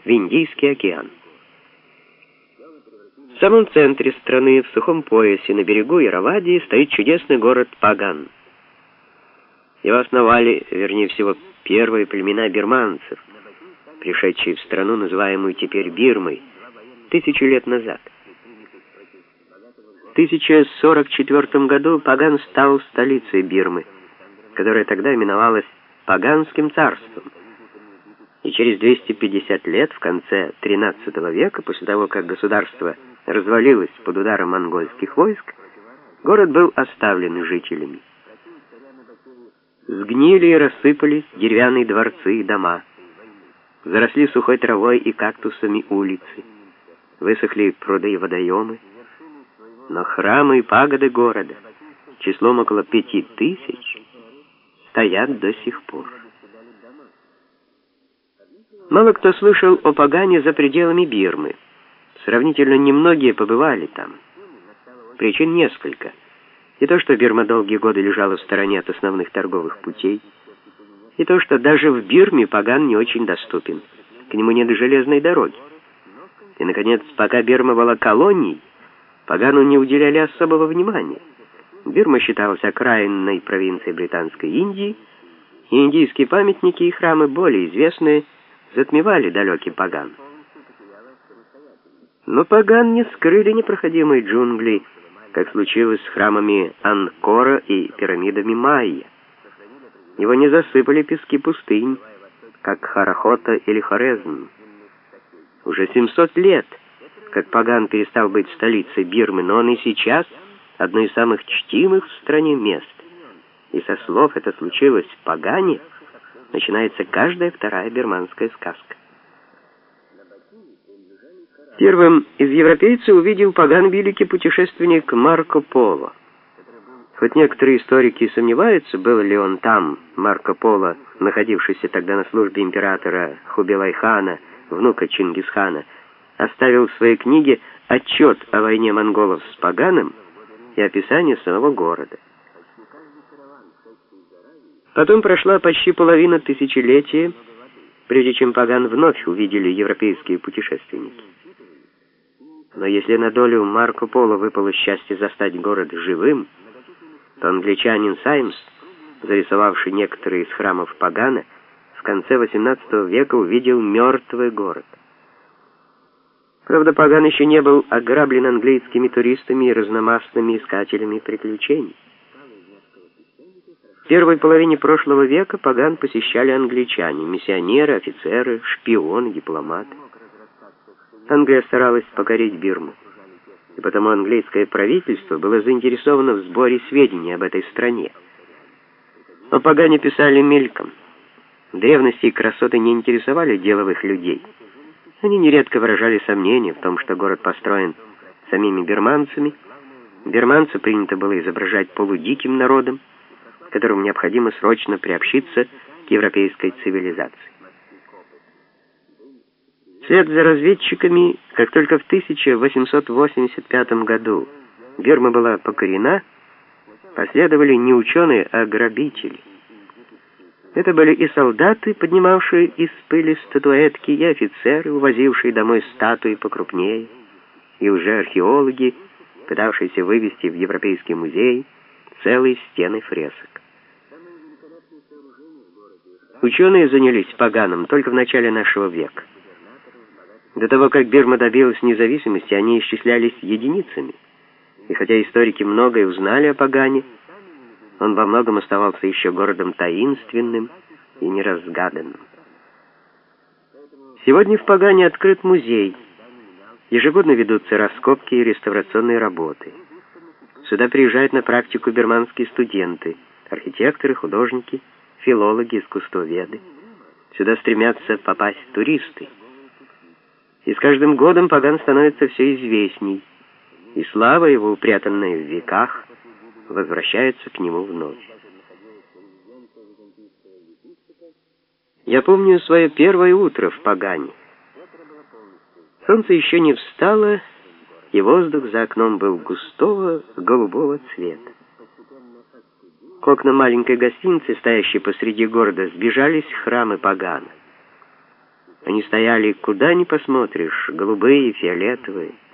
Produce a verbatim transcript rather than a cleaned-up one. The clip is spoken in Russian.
в Индийский океан. В самом центре страны, в сухом поясе, на берегу Иравади, стоит чудесный город Паган. Его основали, вернее всего, первые племена бирманцев, пришедшие в страну, называемую теперь Бирмой, тысячу лет назад. В тысяча сорок четвёртом году Паган стал столицей Бирмы, которая тогда именовалась Паганским царством. И через двести пятьдесят лет, в конце тринадцатого века, после того, как государство развалилось под ударом монгольских войск, город был оставлен жителями. Сгнили и рассыпались деревянные дворцы и дома. Заросли сухой травой и кактусами улицы. Высохли пруды и водоемы. Но храмы и пагоды города, числом около пяти тысяч, стоят до сих пор. Мало кто слышал о Пагане за пределами Бирмы. Сравнительно немногие побывали там. Причин несколько. И то, что Бирма долгие годы лежала в стороне от основных торговых путей, и то, что даже в Бирме Паган не очень доступен. К нему нет железной дороги. И, наконец, пока Бирма была колонией, Пагану не уделяли особого внимания. Бирма считалась окраинной провинцией Британской Индии, и индийские памятники и храмы, более известные, затмевали далекий Паган. Но Паган не скрыли непроходимые джунгли, как случилось с храмами Анкора и пирамидами Майя. Его не засыпали пески пустынь, как Харахота или Хорезм. Уже семьсот лет, как Паган перестал быть столицей Бирмы, но он и сейчас одно из самых чтимых в стране мест. И со слов «это случилось в Пагане» начинается каждая вторая бирманская сказка. Первым из европейцев увидел Паган великий путешественник Марко Поло. Хоть некоторые историки сомневаются, был ли он там, Марко Поло, находившийся тогда на службе императора Хубилай-хана, внука Чингисхана, оставил в своей книге отчет о войне монголов с Паганом и описание самого города. Потом прошла почти половина тысячелетия, прежде чем Паган вновь увидели европейские путешественники. Но если на долю Марко Поло выпало счастье застать город живым, то англичанин Саймс, зарисовавший некоторые из храмов Пагана, в конце восемнадцатого века увидел мертвый город. Правда, Паган еще не был ограблен английскими туристами и разномастными искателями приключений. В первой половине прошлого века Паган посещали англичане, миссионеры, офицеры, шпионы, дипломаты. Англия старалась покорить Бирму, и потому английское правительство было заинтересовано в сборе сведений об этой стране. О Пагане писали мельком. Древности и красоты не интересовали деловых людей. Они нередко выражали сомнения в том, что город построен самими бирманцами. Бирманцев принято было изображать полудиким народом, которому необходимо срочно приобщиться к европейской цивилизации. Вслед за разведчиками, как только в тысяча восемьсот восемьдесят пятом году Бирма была покорена, последовали не ученые, а грабители. Это были и солдаты, поднимавшие из пыли статуэтки, и офицеры, увозившие домой статуи покрупнее, и уже археологи, пытавшиеся вывести в Европейский музей целые стены фресок. Ученые занялись Паганом только в начале нашего века. До того, как Бирма добилась независимости, они исчислялись единицами. И хотя историки многое узнали о Пагане, он во многом оставался еще городом таинственным и неразгаданным. Сегодня в Пагане открыт музей. Ежегодно ведутся раскопки и реставрационные работы. Сюда приезжают на практику бирманские студенты, архитекторы, художники, филологи, искусствоведы. Сюда стремятся попасть туристы. И с каждым годом Паган становится все известней, и слава его, упрятанная в веках, возвращается к нему вновь. Я помню свое первое утро в Пагане. Солнце еще не встало, и воздух за окном был густого голубого цвета. К окнам маленькой гостиницы, стоящей посреди города, сбежались храмы Пагана. Они стояли, куда ни посмотришь, голубые, фиолетовые.